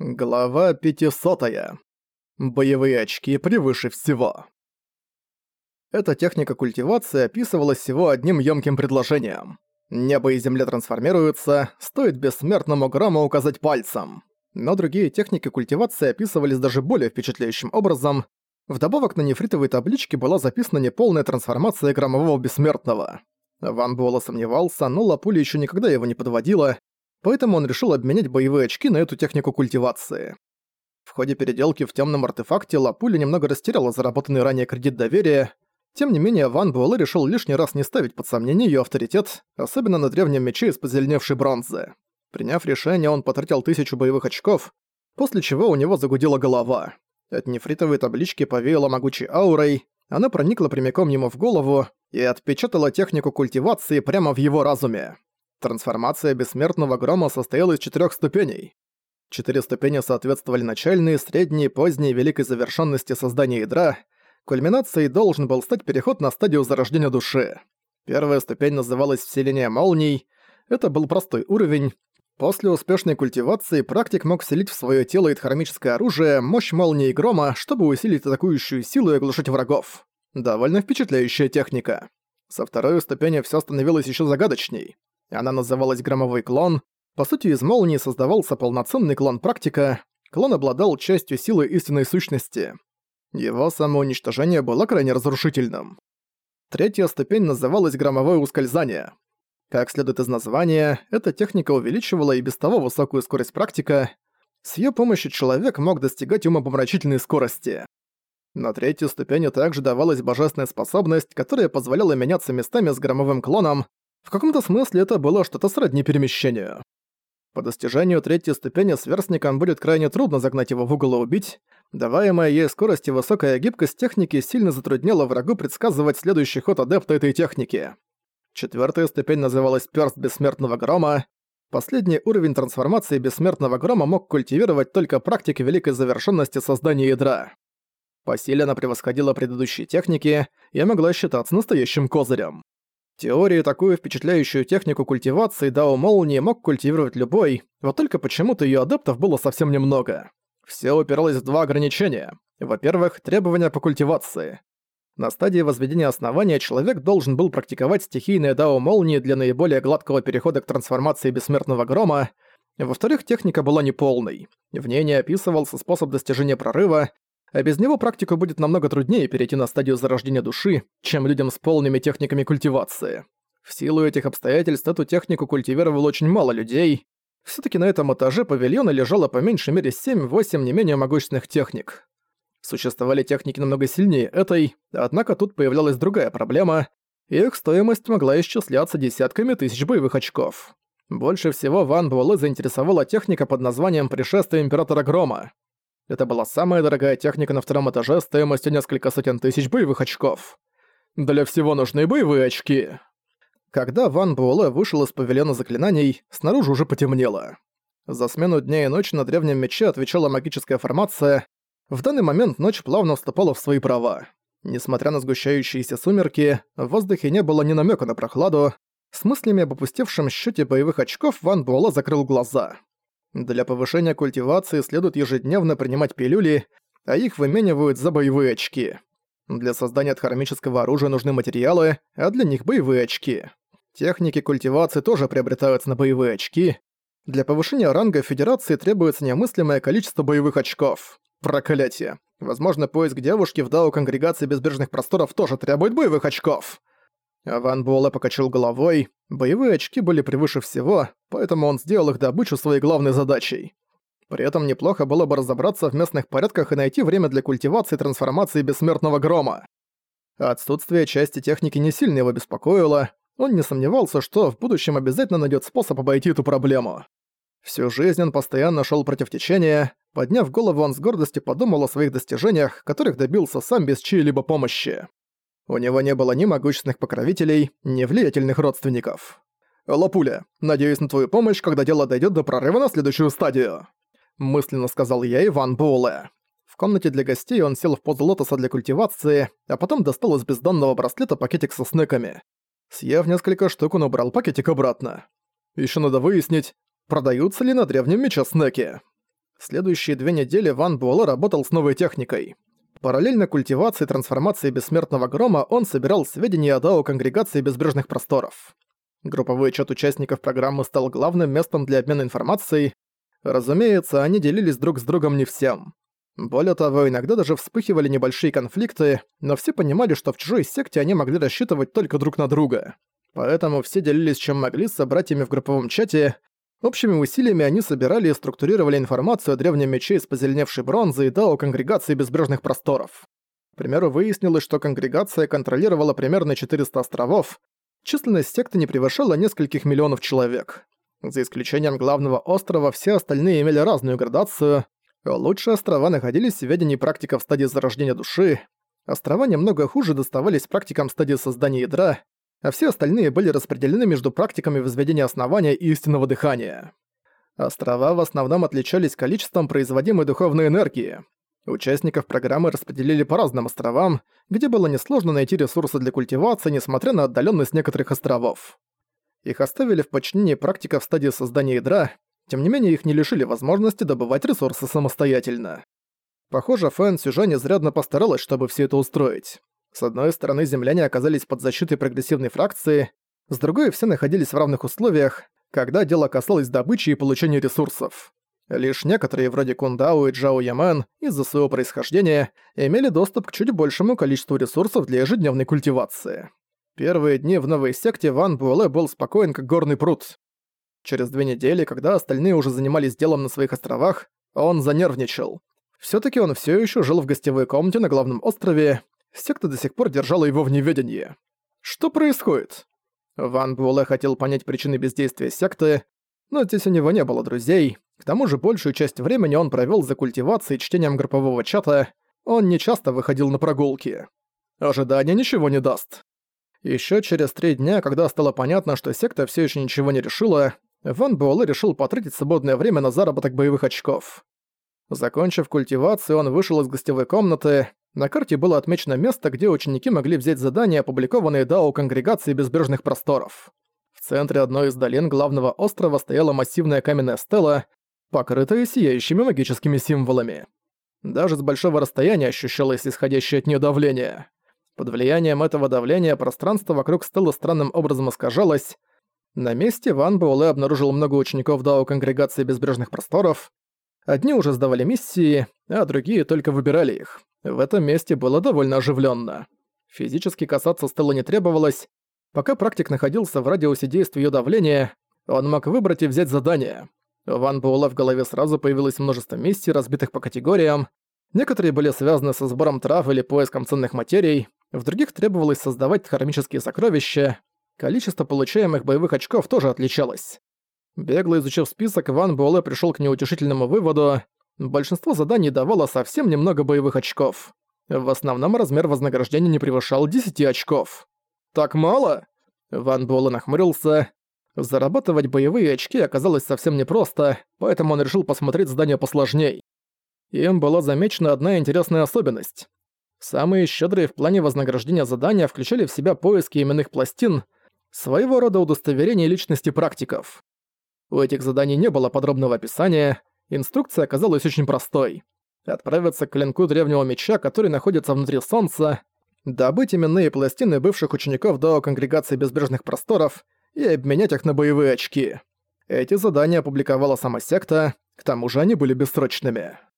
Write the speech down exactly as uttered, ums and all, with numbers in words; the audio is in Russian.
Глава пятисотая. Боевые очки превыше всего. Эта техника культивации описывалась всего одним ёмким предложением. Небо и земля трансформируются, стоит бессмертному Грому указать пальцем. Но другие техники культивации описывались даже более впечатляющим образом. Вдобавок на нефритовой табличке была записана неполная трансформация громового бессмертного. Ван Буэлэ сомневался, но Лапуля ещё никогда его не подводила, поэтому он решил обменять боевые очки на эту технику культивации. В ходе переделки в тёмном артефакте Лапуля немного растеряла заработанный ранее кредит доверия. Тем не менее, Ван Буэлэ решил лишний раз не ставить под сомнение её авторитет, особенно на древнем мече из позеленевшей бронзы. Приняв решение, он потратил тысячу боевых очков, после чего у него загудела голова. От нефритовой таблички повеяло могучей аурой, она проникла прямиком ему в голову и отпечатала технику культивации прямо в его разуме. Трансформация бессмертного Грома состояла из четырёх ступеней. Четыре ступени соответствовали начальной, средней, поздней, великой завершенности создания ядра. Кульминацией должен был стать переход на стадию зарождения души. Первая ступень называлась «Вселение молний». Это был простой уровень. После успешной культивации практик мог вселить в своё тело идхармическое оружие, мощь молнии и грома, чтобы усилить атакующую силу и оглушить врагов. Довольно впечатляющая техника. Со второй ступени всё становилось ещё загадочней. Она называлась «Громовой клон». По сути, из молнии создавался полноценный клон практика. Клон обладал частью силы истинной сущности. Его самоуничтожение было крайне разрушительным. Третья ступень называлась «Громовое ускользание». Как следует из названия, эта техника увеличивала и без того высокую скорость практика. С её помощью человек мог достигать умопомрачительной скорости. На третьей ступени также давалась божественная способность, которая позволяла меняться местами с громовым клоном. В каком-то смысле это было что-то сродни перемещению. По достижению третьей ступени сверстникам будет крайне трудно загнать его в угол и убить. Даваемая ей скорость и высокая гибкость техники сильно затрудняла врагу предсказывать следующий ход адепта этой техники. Четвёртая ступень называлась «Пёрст бессмертного Грома». Последний уровень трансформации бессмертного Грома мог культивировать только практик великой завершенности создания ядра. По силе она превосходила предыдущие техники и могла считаться настоящим козырем. В теории такую впечатляющую технику культивации Дао Молнии мог культивировать любой, вот только почему-то её адептов было совсем немного. Всё упиралось в два ограничения. Во-первых, требования по культивации. На стадии возведения основания человек должен был практиковать стихийное Дао Молнии для наиболее гладкого перехода к трансформации бессмертного Грома. Во-вторых, техника была неполной. В ней не описывался способ достижения прорыва, а без него практику будет намного труднее перейти на стадию зарождения души, чем людям с полными техниками культивации. В силу этих обстоятельств эту технику культивировало очень мало людей. Всё-таки на этом этаже павильона лежало по меньшей мере семь-восемь не менее могущественных техник. Существовали техники намного сильнее этой, однако тут появлялась другая проблема, и их стоимость могла исчисляться десятками тысяч боевых очков. Больше всего Ван Буэлэ заинтересовала техника под названием «Пришествие Императора Грома». Это была самая дорогая техника на втором этаже стоимостью несколько сотен тысяч боевых очков. Для всего нужны боевые очки. Когда Ван Буэлэ вышел из павильона заклинаний, снаружи уже потемнело. За смену дня и ночи на древнем мече отвечала магическая формация. В данный момент ночь плавно вступала в свои права. Несмотря на сгущающиеся сумерки, в воздухе не было ни намека на прохладу. С мыслями об опустевшем счете боевых очков Ван Буэлэ закрыл глаза. Для повышения культивации следует ежедневно принимать пилюли, а их выменивают за боевые очки. Для создания дхармического оружия нужны материалы, а для них боевые очки. Техники культивации тоже приобретаются на боевые очки. Для повышения ранга Федерации требуется немыслимое количество боевых очков. Проклятие. Возможно, поиск девушки в Дао Конгрегации Безбрежных Просторов тоже требует боевых очков. Ван Буэлэ покачал головой. Боевые очки были превыше всего, поэтому он сделал их добычу своей главной задачей. При этом неплохо было бы разобраться в местных порядках и найти время для культивации и трансформации бессмертного Грома. Отсутствие части техники не сильно его беспокоило. Он не сомневался, что в будущем обязательно найдет способ обойти эту проблему. Всю жизнь он постоянно шел против течения. Подняв голову, он с гордостью подумал о своих достижениях, которых добился сам без чьей-либо помощи. У него не было ни могущественных покровителей, ни влиятельных родственников. «Лапуля, надеюсь на твою помощь, когда дело дойдет до прорыва на следующую стадию», мысленно сказал я Ван Буэлэ. В комнате для гостей он сел в позу лотоса для культивации, а потом достал из бездонного браслета пакетик со снеками. Съев несколько штук, он убрал пакетик обратно. Ещё надо выяснить, продаются ли на древнем мече снеки. Следующие две недели Ван Буэлэ работал с новой техникой. Параллельно культивации и трансформации Бессмертного Грома он собирал сведения о дао Конгрегации Безбрежных Просторов. Групповой чат участников программы стал главным местом для обмена информацией. Разумеется, они делились друг с другом не всем. Более того, иногда даже вспыхивали небольшие конфликты, но все понимали, что в чужой секте они могли рассчитывать только друг на друга. Поэтому все делились чем могли с собратьями в групповом чате. Общими усилиями они собирали и структурировали информацию о древнем мече из позеленевшей бронзы и дао Конгрегации Безбрежных Просторов. К примеру, выяснилось, что конгрегация контролировала примерно четыреста островов. Численность секты не превышала нескольких миллионов человек. За исключением главного острова, все остальные имели разную градацию. Лучшие острова находились в ведении практиков стадии зарождения души. Острова немного хуже доставались практикам стадии создания ядра, а все остальные были распределены между практиками возведения основания и истинного дыхания. Острова в основном отличались количеством производимой духовной энергии. Участников программы распределили по разным островам, где было несложно найти ресурсы для культивации, несмотря на отдаленность некоторых островов. Их оставили в подчинении практиков в стадии создания ядра, тем не менее их не лишили возможности добывать ресурсы самостоятельно. Похоже, Фэн Цюжань изрядно постаралась, чтобы все это устроить. С одной стороны, земляне оказались под защитой прогрессивной фракции, с другой все находились в равных условиях, когда дело касалось добычи и получения ресурсов. Лишь некоторые, вроде Кундао и Джао Ямэн, из-за своего происхождения, имели доступ к чуть большему количеству ресурсов для ежедневной культивации. Первые дни в новой секте Ван Буэлэ был спокоен, как горный пруд. Через две недели, когда остальные уже занимались делом на своих островах, он занервничал. Всё-таки он всё ещё жил в гостевой комнате на главном острове, секта до сих пор держала его в неведении. Что происходит? Ван Буэлэ хотел понять причины бездействия секты, но здесь у него не было друзей. К тому же большую часть времени он провёл за культивацией и чтением группового чата, он нечасто выходил на прогулки. Ожидание ничего не даст. Ещё через три дня, когда стало понятно, что секта всё ещё ничего не решила, Ван Буэлэ решил потратить свободное время на заработок боевых очков. Закончив культивацию, он вышел из гостевой комнаты. На карте было отмечено место, где ученики могли взять задания, опубликованные дао Конгрегации Безбрежных Просторов. В центре одной из долин главного острова стояла массивная каменная стела, покрытая сияющими магическими символами. Даже с большого расстояния ощущалось исходящее от неё давление. Под влиянием этого давления пространство вокруг стелы странным образом искажалось. На месте Ван Буэлэ обнаружил много учеников дао Конгрегации Безбрежных Просторов. Одни уже сдавали миссии, а другие только выбирали их. В этом месте было довольно оживленно. Физически касаться стелы не требовалось. Пока практик находился в радиусе действия её давления, он мог выбрать и взять задание. У Ван Буэлэ в голове сразу появилось множество миссий, разбитых по категориям. Некоторые были связаны со сбором трав или поиском ценных материй, в других требовалось создавать хромические сокровища. Количество получаемых боевых очков тоже отличалось. Бегло изучив список, Ван Буэлэ пришёл к неутешительному выводу. Большинство заданий давало совсем немного боевых очков. В основном размер вознаграждения не превышал десяти очков. «Так мало?» Ван Буэлэ нахмурился. Зарабатывать боевые очки оказалось совсем непросто, поэтому он решил посмотреть задания посложней. Им была замечена одна интересная особенность. Самые щедрые в плане вознаграждения задания включали в себя поиски именных пластин, своего рода удостоверение личности практиков. У этих заданий не было подробного описания, инструкция оказалась очень простой. Отправиться к клинку древнего меча, который находится внутри солнца, добыть именные пластины бывших учеников дао Конгрегации Безбрежных Просторов и обменять их на боевые очки. Эти задания опубликовала сама секта, к тому же они были бессрочными.